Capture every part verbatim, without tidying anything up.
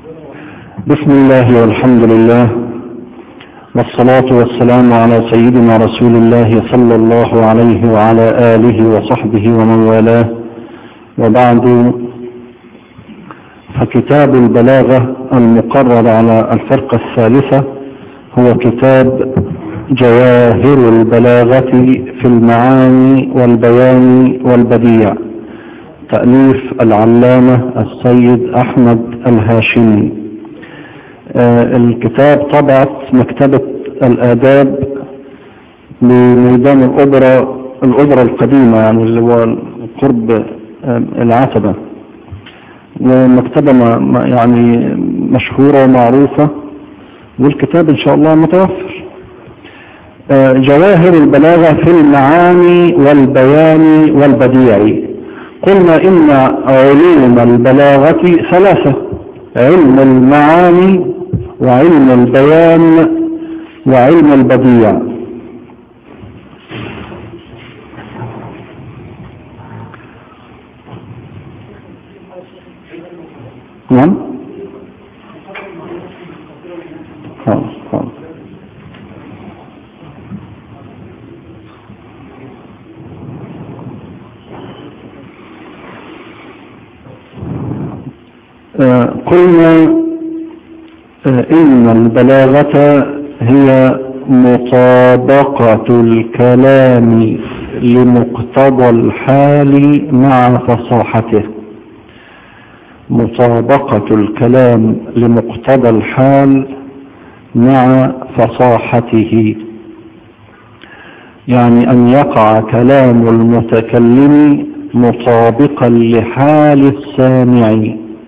بسم الله والحمد لله والصلاة والسلام على سيدنا رسول الله صلى الله عليه وعلى آله وصحبه ومن والاه، وبعد، فكتاب البلاغة المقرر على الفرقة الثالثة هو كتاب جواهر البلاغة في المعاني والبيان والبديع، تأليف العلامة السيد أحمد الهاشمي. آه الكتاب طبعت مكتبة الآداب بميدان الأوبرا الأوبرا القديمة، يعني اللي هو قرب آه العتبة، ومكتبة يعني مشهورة ومعروفة، والكتاب إن شاء الله متوفر. آه جواهر البلاغة في المعاني والبيان والبديع. قلنا إن علوم البلاغة ثلاثة: علم المعاني وعلم البيان وعلم البديع. نعم. خلاص خلاص. آه قلنا آه إن البلاغة هي مطابقة الكلام لمقتضى الحال مع فصاحته. مطابقة الكلام لمقتضى الحال مع فصاحته، يعني أن يقع كلام المتكلم مطابقا لحال السامع.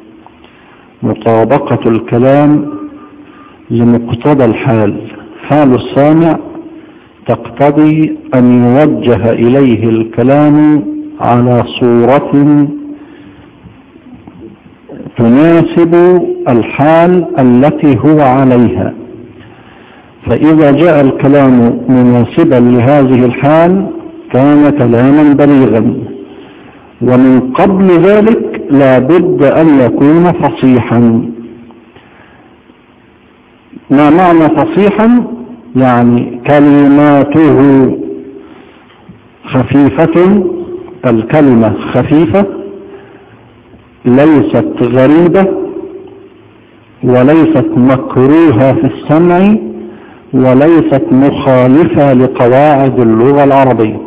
مطابقة الكلام لمقتضى الحال، حال السامع تقتضي أن يوجه إليه الكلام على صورة تناسب الحال التي هو عليها. فإذا جاء الكلام مناسبا لهذه الحال كان كلاما بليغا، ومن قبل ذلك لا بد أن يكون فصيحا. ما معنى فصيحا؟ يعني كلماته خفيفة، الكلمة خفيفة ليست غريبة وليست مكروهة في السمع وليست مخالفة لقواعد اللغة العربية.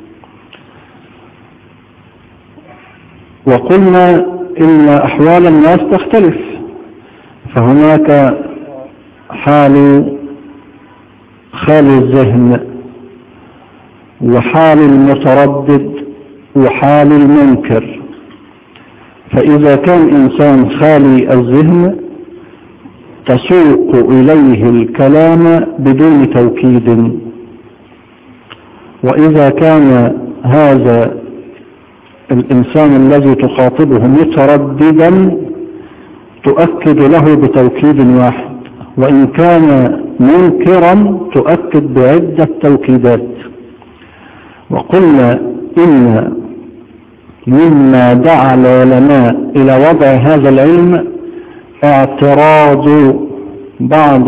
وقلنا إن أحوال الناس تختلف، فهناك حال خال الذهن وحال المتردد وحال المنكر. فإذا كان إنسان خالي الذهن تسوق إليه الكلام بدون توكيد، وإذا كان هذا الإنسان الذي تخاطبه مترددا تؤكد له بتوكيد واحد، وإن كان منكرا تؤكد بعدة توكيدات. وقلنا إن مما دعا العلماء إلى وضع هذا العلم اعتراض بعض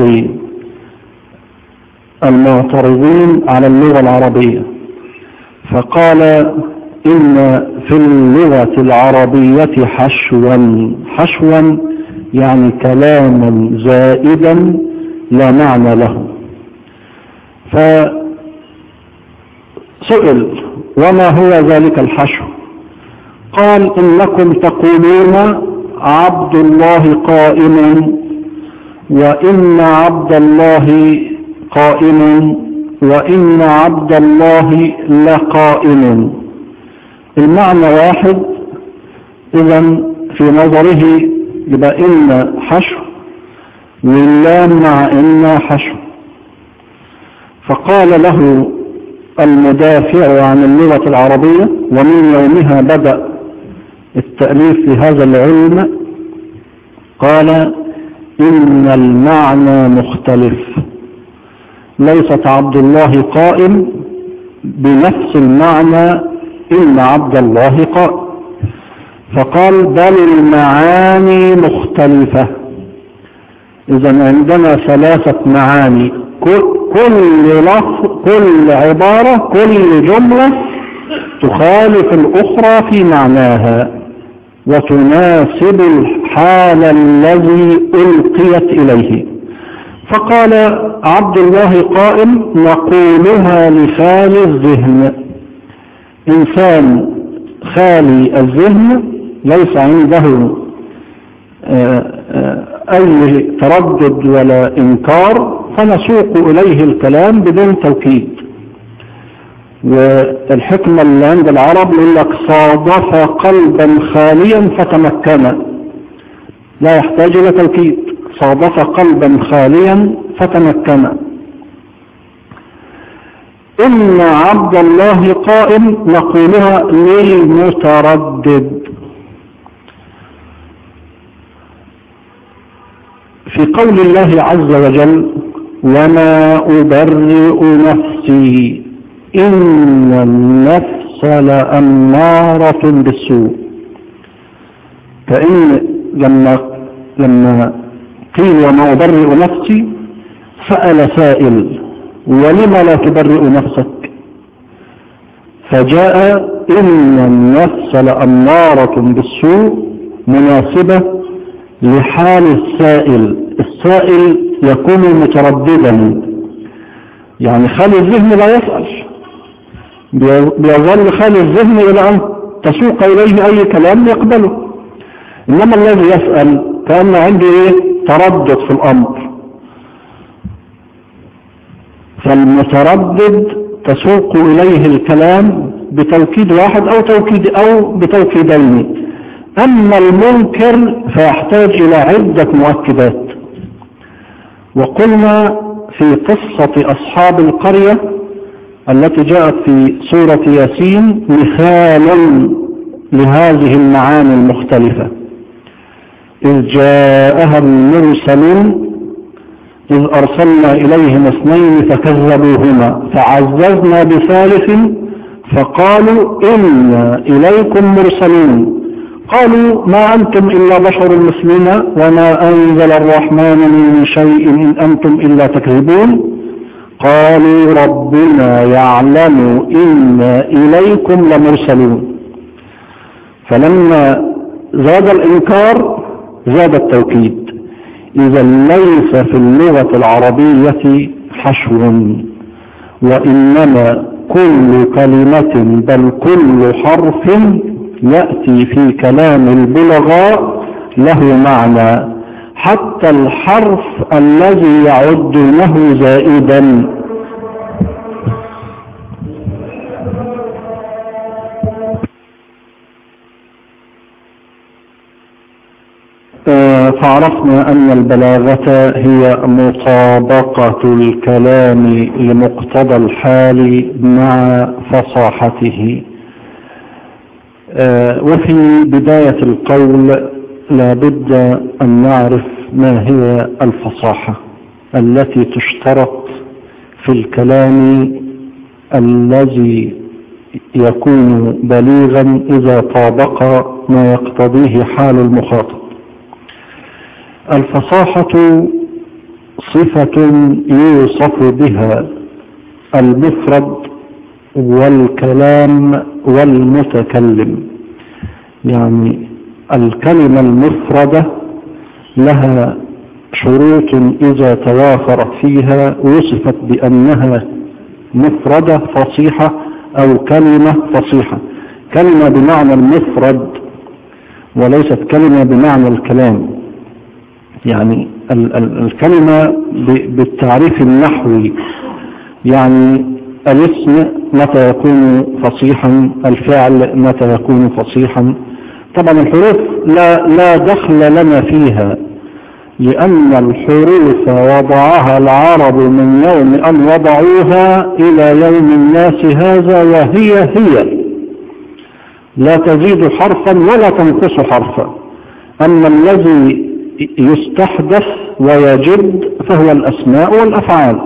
المعترضين على اللغة العربية، فقال إن في اللغة العربية حشوا حشوا يعني كلاما زائدا لا معنى له. فسئل: وما هو ذلك الحشو؟ قال: إنكم تقولون عبد الله قائم، وإن عبد الله قائم، وإن عبد الله لقائم. المعنى واحد، إذن في نظره يبقى إن حشو واللام مع إن حشو. فقال له المدافع عن اللغة العربية، ومن يومها بدأ التأليف في هذا العلم، قال: إن المعنى مختلف، ليست عبد الله قائم بنفس المعنى إن عبد الله قائم. فقال: بل المعاني مختلفة. إذن عندنا ثلاثة معاني، كل لفظ، كل عبارة، كل جملة تخالف الأخرى في معناها وتناسب الحال الذي ألقيت إليه. فقال عبد الله قائم: نقولها لخالي الذهن. إنسان خالي الذهن ليس عنده أي تردد ولا إنكار، فنسوق إليه الكلام بدون توكيد. والحكمة اللي عند العرب يقول لك: صادف قلبا خاليا فتمكن، لا يحتاج إلى توكيد. صادف قلبا خاليا فتمكن. إن عبد الله قائم نقولها للمتردد. في قول الله عز وجل: وما أبرئ نفسي إن النفس لأمارة بالسوء. فإن لما لما قيل وما أبرئ نفسي سأل سائل: ولم لا تبرئ نفسك؟ فجاء إن النفس لأمارة بالسوء مناسبة لحال السائل. السائل يكون مترددا، يعني خالي الذهن لا يسأل، بيظل خالي الذهن إلى أن تسوق إليه أي كلام يقبله. إنما الذي يسأل كأن عنده إيه؟ تردد في الأمر. فالمتردد تسوق إليه الكلام بتوكيد واحد أو توكيد أو بتوكيدين. أما المنكر فيحتاج إلى عدة مؤكدات. وقلنا في قصة أصحاب القرية التي جاءت في سورة ياسين مثال لهذه المعاني المختلفة: إذ جاءها المرسلون إذ أرسلنا إليهم اثنين فكذبوهما فعززنا بثالث فقالوا إنا إليكم مرسلون قالوا ما أنتم إلا بشر مثلنا وما أنزل الرحمن من شيء إن أنتم إلا تكذبون قالوا ربنا يعلم إنا إليكم لمرسلون. فلما زاد الإنكار زاد التوكيد. إذا ليس في اللغة العربية حشو، وإنما كل كلمة بل كل حرف يأتي في كلام البلغاء له معنى، حتى الحرف الذي يعدونه زائدا. فعرفنا أن البلاغة هي مطابقة الكلام لمقتضى الحال مع فصاحته. وفي بداية القول لا بد أن نعرف ما هي الفصاحة التي تشترط في الكلام الذي يكون بليغا إذا طابق ما يقتضيه حال المخاطب. الفصاحة صفة يوصف بها المفرد والكلام والمتكلم. يعني الكلمة المفردة لها شروط إذا توافرت فيها وصفت بأنها مفردة فصيحة أو كلمة فصيحة. كلمة بمعنى المفرد وليست كلمة بمعنى الكلام. يعني ال ال الكلمة بالتعريف النحوي، يعني الاسم متى يكون فصيحا، الفعل متى يكون فصيحا. طبعا الحروف لا, لا دخل لنا فيها، لأن الحروف وضعها العرب من يوم أن وضعوها إلى يوم الناس هذا، وهي هي لا تزيد حرفا ولا تنقص حرفا. أما الذي يستحدث ويجد فهو الأسماء والأفعال.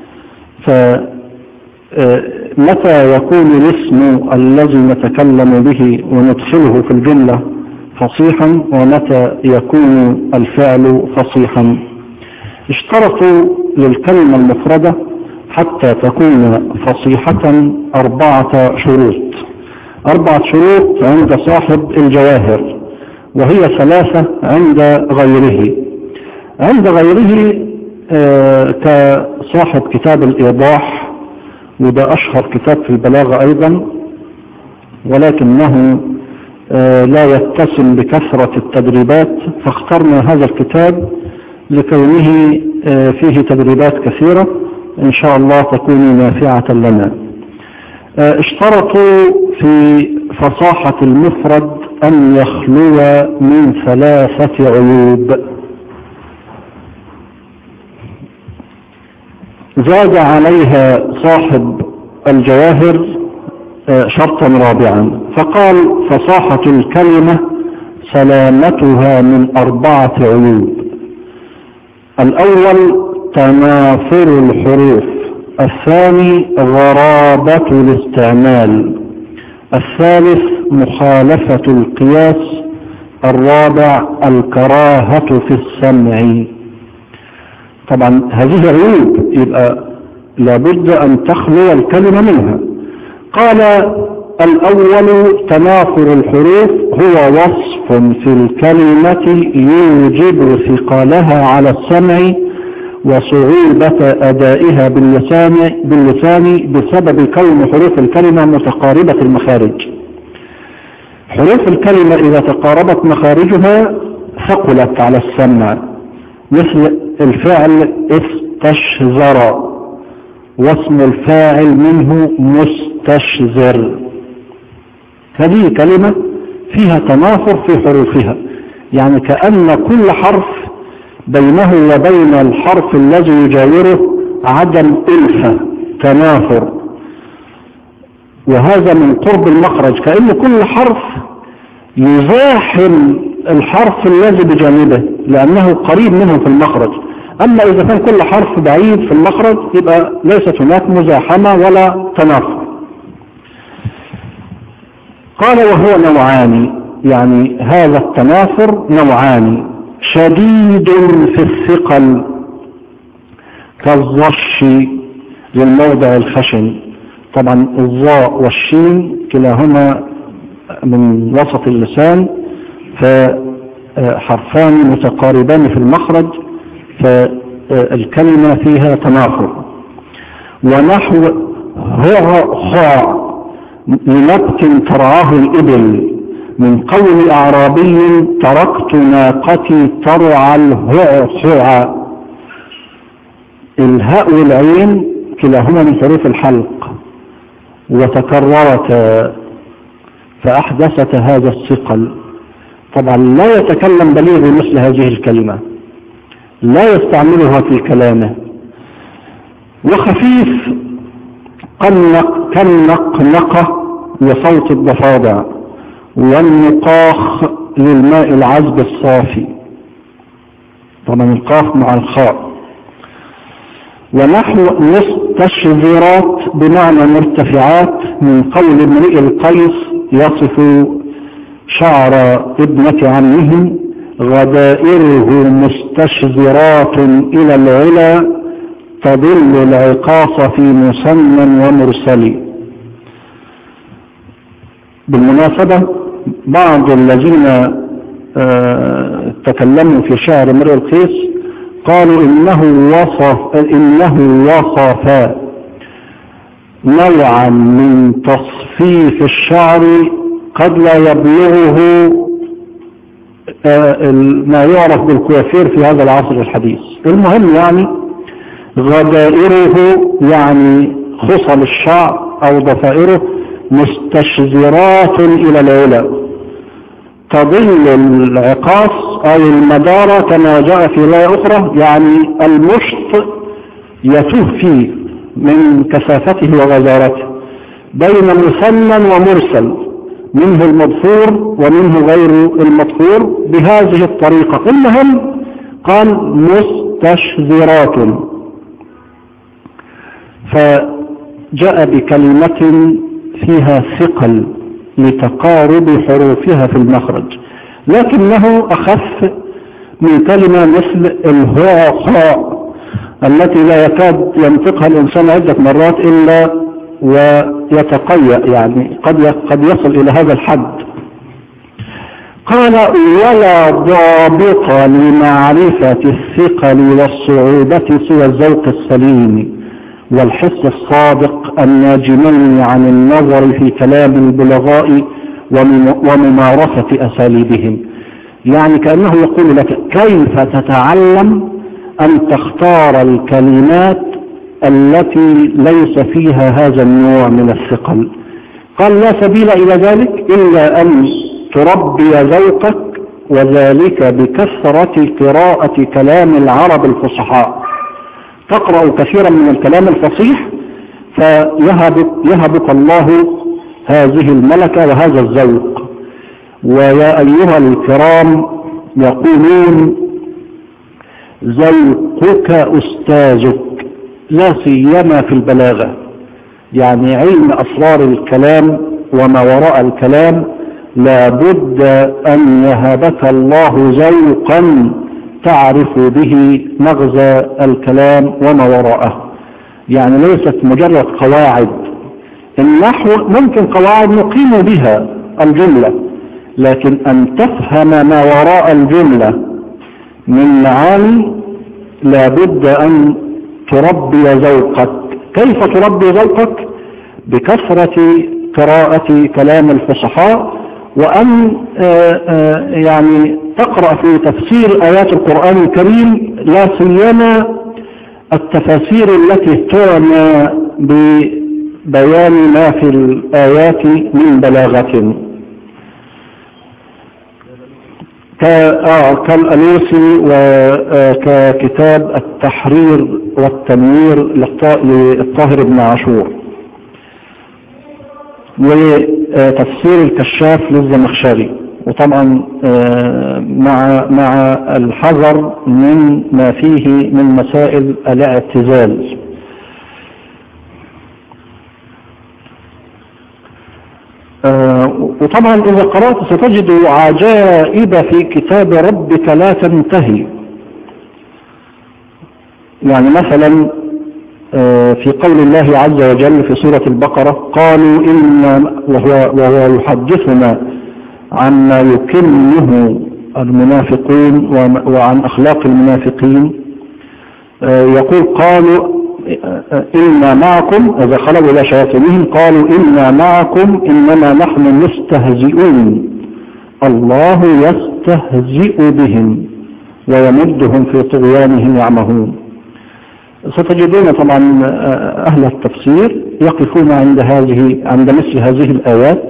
فمتى يكون الاسم الذي نتكلم به وندخله في الجملة فصيحا، ومتى يكون الفعل فصيحا. اشترطوا للكلمة المفردة حتى تكون فصيحة أربعة شروط. أربعة شروط عند صاحب الجواهر، وهي ثلاثة عند غيره. عند غيره آه كصاحب كتاب الإيضاح، وده أشهر كتاب في البلاغة أيضا، ولكنه آه لا يتسم بكثرة التدريبات، فاخترنا هذا الكتاب لكونه آه فيه تدريبات كثيرة إن شاء الله تكون نافعة لنا. آه اشترطوا في فصاحة المفرد أن يخلو من ثلاثة عيوب. زاد عليها صاحب الجواهر شرطا رابعا، فقال فصاحة الكلمة سلامتها من أربعة عيوب. الأول تنافر الحروف، الثاني غرابة الاستعمال، الثالث مخالفة القياس، الرابع الكراهة في السمع. طبعا هذه عيوب يبقى لابد أن تخلو الكلمة منها. قال الأول تنافر الحروف هو وصف في الكلمة يوجب ثقلها على السمع وصعوبة أدائها باللسان, باللسان بسبب كون حروف الكلمة متقاربة المخارج. حروف الكلمة إذا تقاربت مخارجها ثقلت على السمع، مثل الفعل استشزر، واسم الفاعل منه مستشزر. هذه كلمة فيها تنافر في حروفها، يعني كأن كل حرف بينه وبين الحرف الذي يجاوره عدم ألفة، تنافر، وهذا من قرب المخرج، كأن كل حرف يزاحم الحرف الذي بجانبه لأنه قريب منه في المخرج. أما إذا كان كل حرف بعيد في المخرج يبقى ليست هناك مزاحمة ولا تنافر. قال وهو نوعان، يعني هذا التنافر نوعان: شديد في الثقل كالظش للموضع الخشن. طبعا الظاء والشين كلاهما من وسط اللسان، فحرفان متقاربان في المخرج، فالكلمة فيها تنافر. ونحو هو خاع لنبت ترعاه الإبل، من قول أعرابي تركت ناقتي ترعى الهعصع. الهاء والعين كلاهما من حروف الحلق وتكررتا فأحدثت هذا الثقل. طبعا لا يتكلم بليغ مثل هذه الكلمة، لا يستعملها في كلامه. وخفيف كالنقنقة وصوت الضفادع، والنقاخ للماء العذب الصافي. طبعا القاف مع الخاء. ونحو مستشذرات بمعنى مرتفعات، من قول امرئ القيس يصف شعر ابنة عمه غدائره مستشذرات إلى العلا تضل العقاص في مسمى ومرسل. بالمناسبة بعض الذين آه تكلموا في شعر امرئ القيس قالوا إنه وصف, إنه وصف نوعا من تصفيف الشعر قد لا يبلغه آه ما يعرف بالكوافير في هذا العصر الحديث. المهم يعني غدائره يعني خصل الشعر أو ضفائره مستشذرات إلى العلا تضل العقاص أو المدارة كما جاء في رواية أخرى، يعني المشط يتوه فيه من كثافته وغزارته بين مثنى ومرسل، منه المضفور ومنه غير المضفور بهذه الطريقة. المهم قال مستشذرات، فجاء بكلمة فيها ثقل لتقارب حروفها في المخرج، لكنه أخف من كلمة مثل الهاء التي لا يكاد ينطقها الإنسان عدة مرات إلا ويتقيأ، يعني قد قد يصل إلى هذا الحد. قال ولا ضابط لمعرفة الثقل والصعوبة سوى الذوق السليم والحس الصادق الناجمين عن النظر في كلام البلغاء وممارسة أساليبهم. يعني كأنه يقول لك كيف تتعلم أن تختار الكلمات التي ليس فيها هذا النوع من الثقل. قال لا سبيل إلى ذلك إلا أن تربي ذوقك، وذلك بكثرة قراءة كلام العرب الفصحاء. تقرأ كثيرا من الكلام الفصيح فيهبك يهبك الله هذه الملكة وهذا الذوق. ويا أيها الكرام يقولون ذوقك أستاذك، لا سيما في البلاغة، يعني علم أسرار الكلام وما وراء الكلام لابد أن يهبك الله ذوقا تعرف به مغزى الكلام وما وراءه. يعني ليست مجرد قواعد. النحو ممكن قواعد نقيم بها الجملة، لكن أن تفهم ما وراء الجملة من معاني لابد أن تربي ذوقك. كيف تربي ذوقك؟ بكثرة قراءة كلام الفصحاء، وأن يعني تقرأ في تفسير آيات القرآن الكريم، لا سيما التفاسير التي تعنى ببيان ما في الآيات من بلاغة، كالألوسي وككتاب التحرير والتنوير للطاهر بن عاشور، وتفسير الكشاف للزمخشري. وطبعا مع مع الحذر من ما فيه من مسائل الاعتزال. وطبعا إذا قرأت ستجد عجائب في كتاب ربك لا تنتهي. يعني مثلا في قول الله عز وجل في سورة البقرة قالوا إن وهو, وهو يحدثنا عما يكنه المنافقون وعن أخلاق المنافقين، يقول قالوا إنا معكم، إذا خلوا إلى شياطينهم قالوا إنا معكم إنما نحن مستهزئون الله يستهزئ بهم ويمدهم في طغيانهم يعمهون. ستجدون طبعا أهل التفسير يقفون عند هذه عند مثل هذه الآيات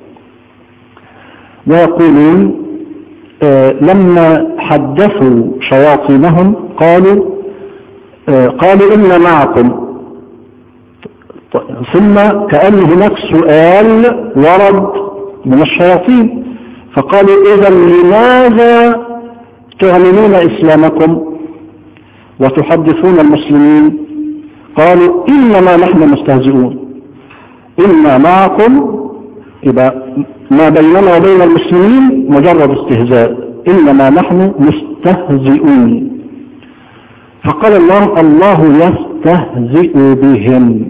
ويقولون لما حدثوا شياطينهم قالوا قالوا إنا معكم، ثم كأن هناك سؤال ورد من الشياطين فقالوا إذا لماذا تعلنون إسلامكم وتحدثون المسلمين؟ قالوا إنما نحن مستهزئون. إنا معكم يبقى ما بيننا وبين المسلمين مجرد استهزاء، إنما نحن مستهزئون. فقال الله الله يستهزئ بهم.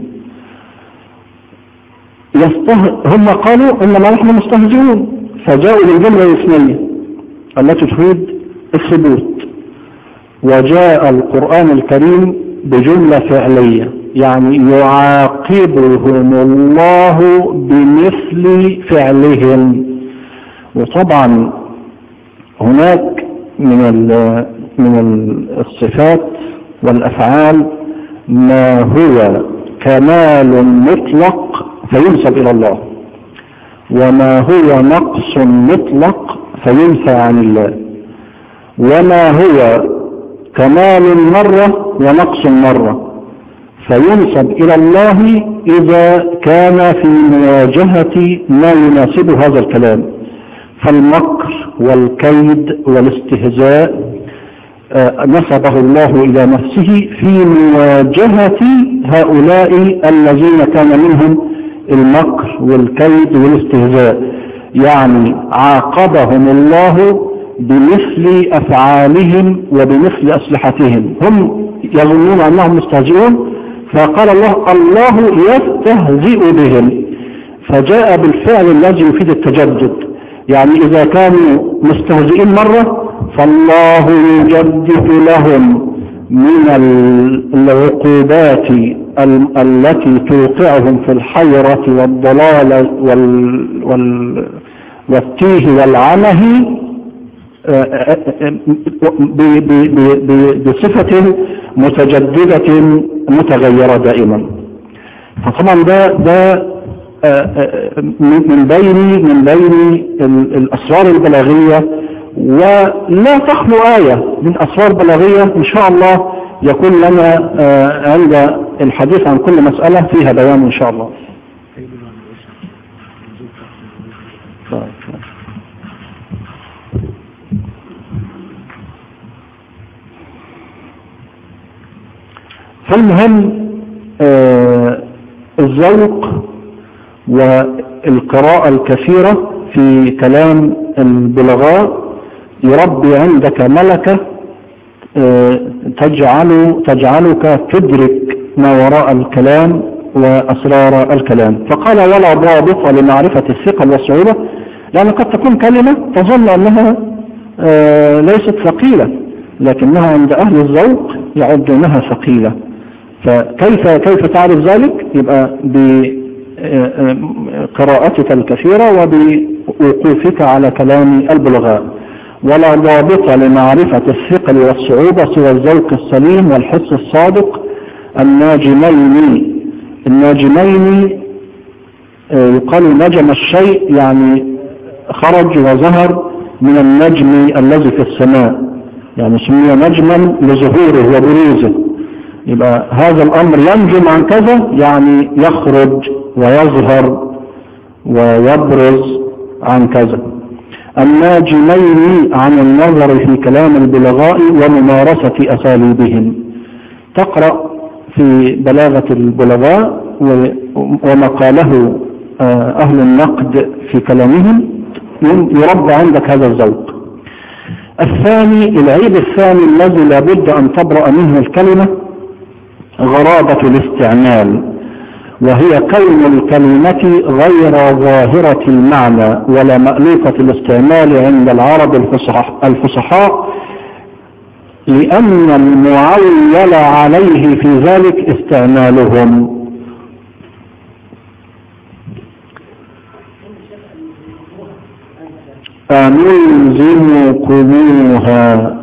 يسته... هم قالوا إنما نحن مستهزئون، فجاءوا للجملة الاثنية التي تفيد الثبوت، وجاء القرآن الكريم بجملة فعلية، يعني يعاقبهم الله بمثل فعلهم. وطبعا هناك من من الصفات والأفعال ما هو كمال مطلق فينسب إلى الله، وما هو نقص مطلق فينفى عن الله، وما هو كمال مرة ونقص مرة فينسب إلى الله إذا كان في مواجهة ما يناسب هذا الكلام. فالمكر والكيد والاستهزاء نسبه الله إلى نفسه في مواجهة هؤلاء الذين كان منهم المكر والكيد والاستهزاء، يعني عاقبهم الله بمثل أفعالهم وبمثل أسلحتهم. هم يظنون أنهم مستهزئون، فقال الله الله يستهزئ بهم، فجاء بالفعل الذي يفيد التجدد. يعني إذا كانوا مستهزئين مرة فالله يجدد لهم من العقوبات التي توقعهم في الحيرة والضلال والتيه والعنه بصفة متجددة متغيرة دائما. فطبعا ده ده من بين من بين الأسرار البلاغية، ولا تخلو آية من أسرار بلاغية إن شاء الله يكون لنا عند الحديث عن كل مسألة فيها بيان إن شاء الله. فالمهم الذوق والقراءة الكثيرة في كلام البلغاء يربي عندك ملكة تجعل تجعلك تدرك ما وراء الكلام وأسرار الكلام. فقال ولا ضابط لمعرفة الثقل والصعوبة، لأن قد تكون كلمة تظن أنها ليست ثقيلة لكنها عند أهل الذوق يعدونها ثقيلة. فكيف كيف تعرف ذلك؟ يبقى بقراءتك الكثيرة وبوقوفك على كلام البلغاء. ولا ضابط لمعرفة الثقل والصعوبة سوى الذوق السليم والحس الصادق الناجمين. الناجمين يقال نجم الشيء يعني خرج وظهر من النجم الذي في السماء، يعني سمي نجما لظهوره وبروزه. يبقى هذا الأمر ينجم عن كذا يعني يخرج ويظهر ويبرز عن كذا. الناجمين عن النظر في كلام البلغاء وممارسة أساليبهم. تقرأ في بلاغة البلغاء ومقاله أهل النقد في كلامهم يربى عندك هذا الذوق. الثاني العيب الثاني الذي لابد أن تبرأ منه الكلمة غرابة الاستعمال، وهي كون الكلمة غير ظاهرة المعنى ولا مألوفة الاستعمال عند العرب الفصحاء، لأن المعول عليه في ذلك استعمالهم. أنلزمكموها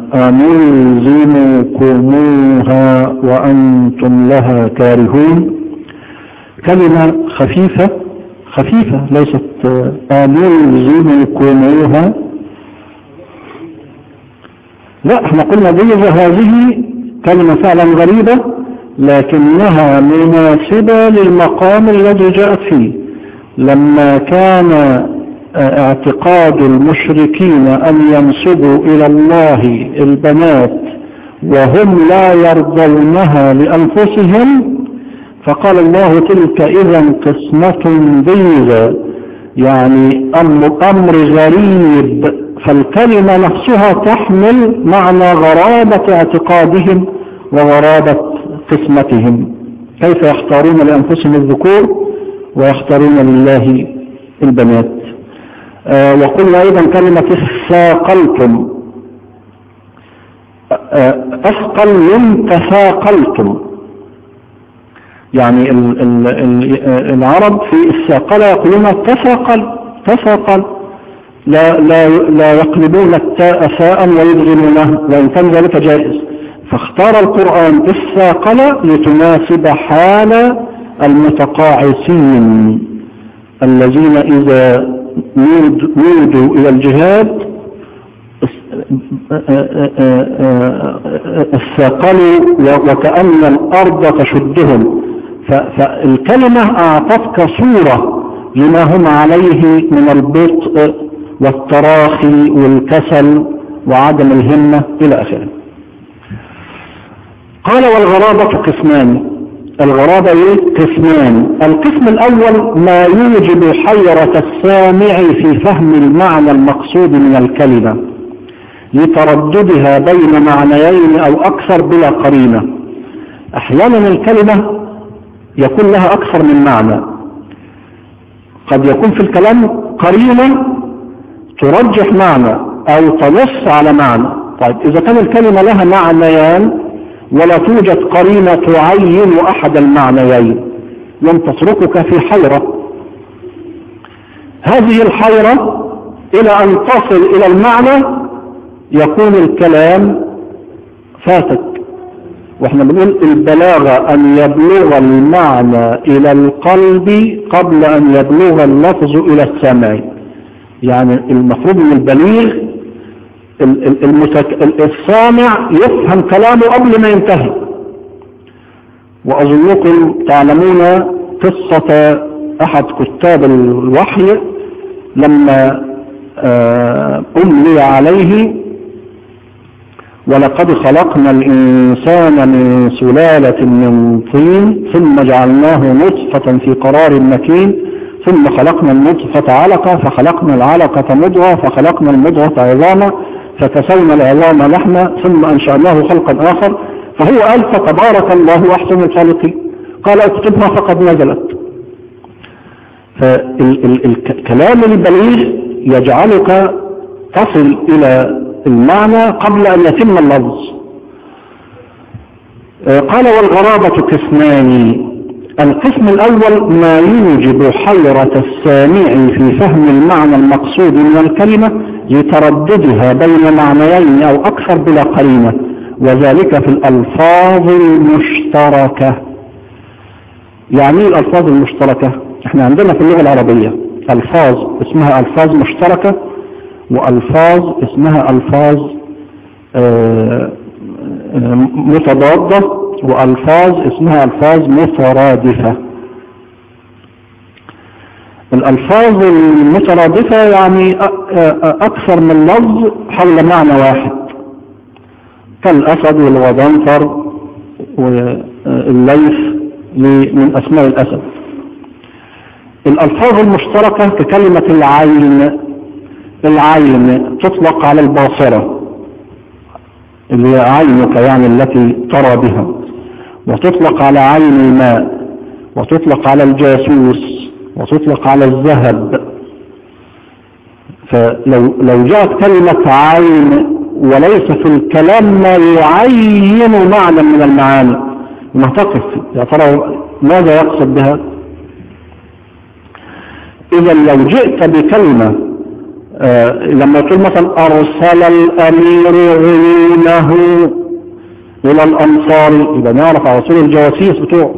أنلزمكموها وأنتم لها كارهون. كلمة خفيفة خفيفة ليست أنلزمكموها، لا احنا قلنا جيزة هذه كلمة فعلا غريبة لكنها مناسبة للمقام الذي جاءت فيه. لما كان اعتقاد المشركين أن ينسبوا إلى الله البنات وهم لا يرضونها لأنفسهم، فقال الله تلك إذا قسمة ضيزى، يعني أمر, أمر غريب. فالكلمة نفسها تحمل معنى غرابة اعتقادهم وغرابة قسمتهم. كيف يختارون لأنفسهم الذكور ويختارون لله البنات. آه وقلنا أيضا كلمة استثاقلتم، أثقل تثاقلتم، يعني ال ال ال العرب في الثاقلة يقولون تثاقل تثاقل، لا, لا, لا يقلبون التاء ثاء ويدغمونه، وإن كان ذلك جائز. فاختار القرآن الثاقلة لتناسب حال المتقاعسين الذين إذا نودوا إلى الجهاد الثاقلوا وكأن الأرض تشدهم. فالكلمة أعطتك صورة لما هم عليه من البطء والتراخي والكسل وعدم الهمة إلى آخره. قال والغرابة قسمان. الغرابة قسمان. القسم الأول ما يوجب حيرة السامع في فهم المعنى المقصود من الكلمة لترددها بين معنيين أو أكثر بلا قرينة. أحيانا الكلمة يكون لها أكثر من معنى، قد يكون في الكلام قرينة ترجح معنى أو تنص على معنى. طيب إذا كان الكلمة لها معنيان ولا توجد قرينة تعين أحد المعنيين لم تتركك في حيرة. هذه الحيرة إلى أن تصل إلى المعنى يكون الكلام فاتك. واحنا بنقول البلاغة أن يبلغ المعنى إلى القلب قبل أن يبلغ اللفظ إلى السمع. يعني المفروض من البليغ المتك... السامع يفهم كلامه قبل ما ينتهي. وأظنكم تعلمون قصة أحد كتاب الوحي لما أملي عليه ولقد خلقنا الإنسان من سلالة من طين ثم جعلناه نطفة في قرار مكين ثم خلقنا النطفة علقة فخلقنا العلقة مضغة فخلقنا المضغة عظاما فكسونا العظام لحما ثم أنشأناه خلقا آخر. فهو قال فتبارك الله أحسن الخالقين، قال اكتبها فقد نزلت. فالكلام البليغ يجعلك تصل إلى المعنى قبل أن يتم اللفظ. قال والغرابة قسمان. القسم الأول ما يوجب حيرة السامع في فهم المعنى المقصود من الكلمة لترددها بين معنيين أو أكثر بلا قرينة، وذلك في الألفاظ المشتركة. يعني الألفاظ المشتركة احنا عندنا في اللغة العربية ألفاظ اسمها ألفاظ مشتركة وألفاظ اسمها ألفاظ متضادة وألفاظ اسمها ألفاظ مترادفة. الألفاظ المترادفة يعني أكثر من لفظ حول معنى واحد كالأسد والغضنفر والليث من أسماء الأسد. الألفاظ المشتركة ككلمة العين. العين تطلق على الباصرة اللي هي عينك يعني التي ترى بها، وتطلق على عين الماء، وتطلق على الجاسوس، وتطلق على الذهب. فلو لو جاءت كلمة عين وليس في الكلام ما يعين معنى من المعاني ما تقف يا ترى ماذا يقصد بها. إذا لو جئت بكلمة آه لما تقول مثلا أرسل الأمير عيونه إلى الأمصار إذا نعرف على رسول الجواسيس بتوعه.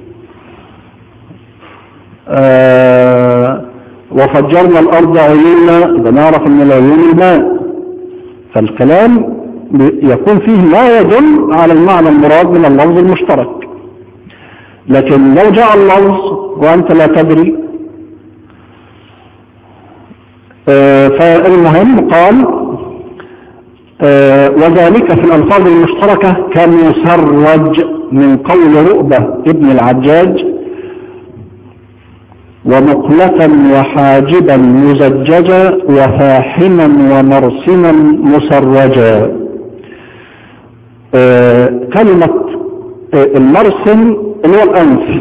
آه وفجرنا الأرض عيونا إذا نعرف من العيون الماء. فالكلام يكون فيه ما يدل على المعنى المراد من اللفظ المشترك. لكن لو جاء اللفظ وأنت لا تدري آه فالمهم قال آه وذلك في الألفاظ المشتركة كمسرج من قول رؤبة ابن العجاج ومقلة وحاجبا مزججا وفاحما ومرسما مسرجا. آه كلمة آه المرسم اللي هو الأنف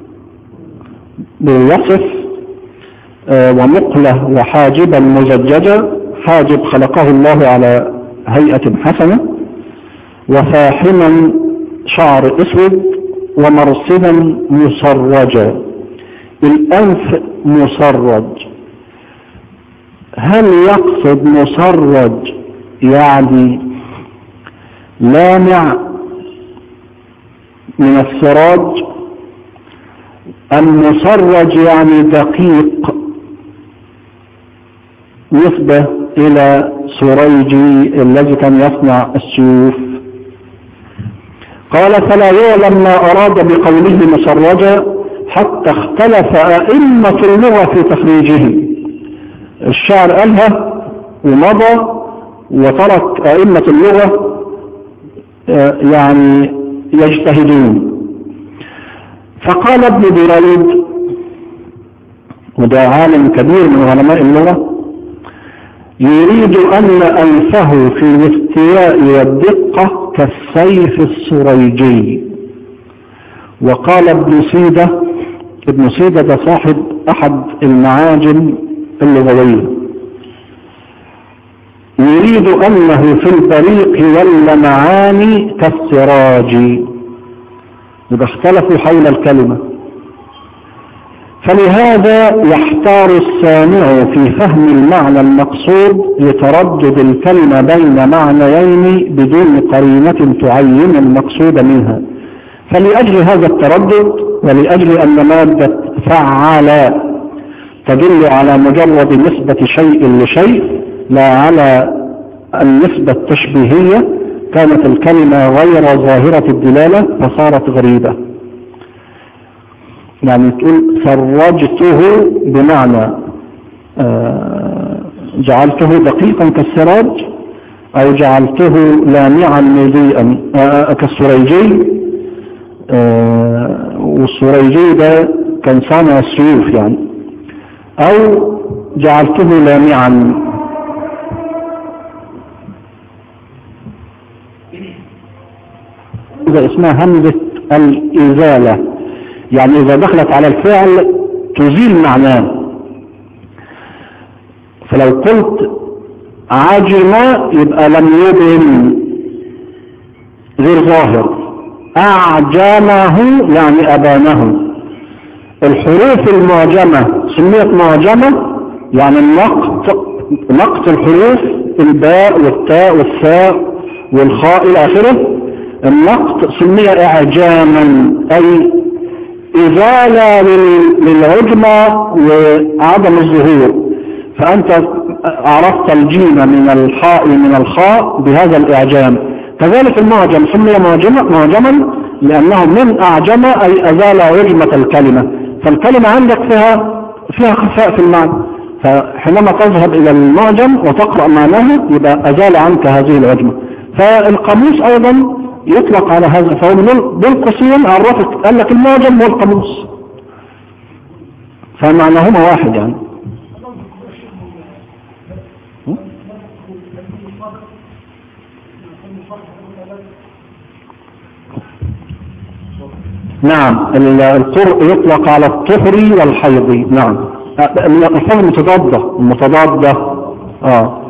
بيصف آه ومقلة وحاجبا مزججا. حاجب خلقه الله على هيئة حسنة، وفاحما شعر اسود، ومرسما مسرجا. الأنف مسرج. هل يقصد مسرج يعني لامع من السراج أم مسرج يعني دقيق نسبة إلى سريجي الذي كان يصنع السيوف؟ قال فلا يعلم ما أراد بقوله مسرجا حتى اختلف أئمة اللغة في تخريجه. الشاعر قالها ومضى وترك أئمة اللغة يعني يجتهدون. فقال ابن دريد وده عالم كبير من علماء اللغة يريد أن أنفه في الاستياء والدقة كالسيف السريجي. وقال ابن سيدة، ابن سيدة ده صاحب أحد المعاجم اللغوية، يريد أنه في البريق واللمعان كالسراج. يبقى اختلفوا حول الكلمة، فلهذا يحتار السامع في فهم المعنى المقصود لتردد الكلمة بين معنيين بدون قرينة تعين المقصود منها. فلأجل هذا التردد ولأجل أن مادة فعل تدل على مجرد نسبة شيء لشيء لا على النسبة التشبيهية، كانت الكلمة غير ظاهرة الدلالة فصارت غريبة. يعني تقول فرجته بمعنى جعلته دقيقا كالسراج، أو جعلته لامعا مضيئا كالسريجي، والسريجي ده كان صانع السيوف يعني، أو جعلته لامعا. إذا اسمها همزة الإزالة، يعني إذا دخلت على الفعل تزيل معناه. فلو قلت عجم يبقى لم يبن، غير ظاهر. أعجمه يعني أبانه. الحروف المعجمة سميت معجمة، يعني النقط، نقط الحروف، الباء والتاء والثاء والخاء إلى آخره، النقط سمي إعجاما، أي إزالة للعجمة وعدم الظهور. فأنت عرفت الجيم من الحاء من الخاء بهذا الإعجام. كذلك المعجم سمي معجما لأنه من أعجم أي أزال عجمة الكلمة. فالكلمة عندك فيها فيها خفاء في المعنى، فحينما تذهب إلى المعجم وتقرأ معناه يبقى أزال عنك هذه العجمة. فالقاموس أيضا يطلق على هذا، فهو بالقصير عرفك قال لك المعجم والقاموس فمعناهما واحد يعني. نعم، القرء يطلق على الطهر والحيض. نعم، الألفاظ المتضادة المتضادة اه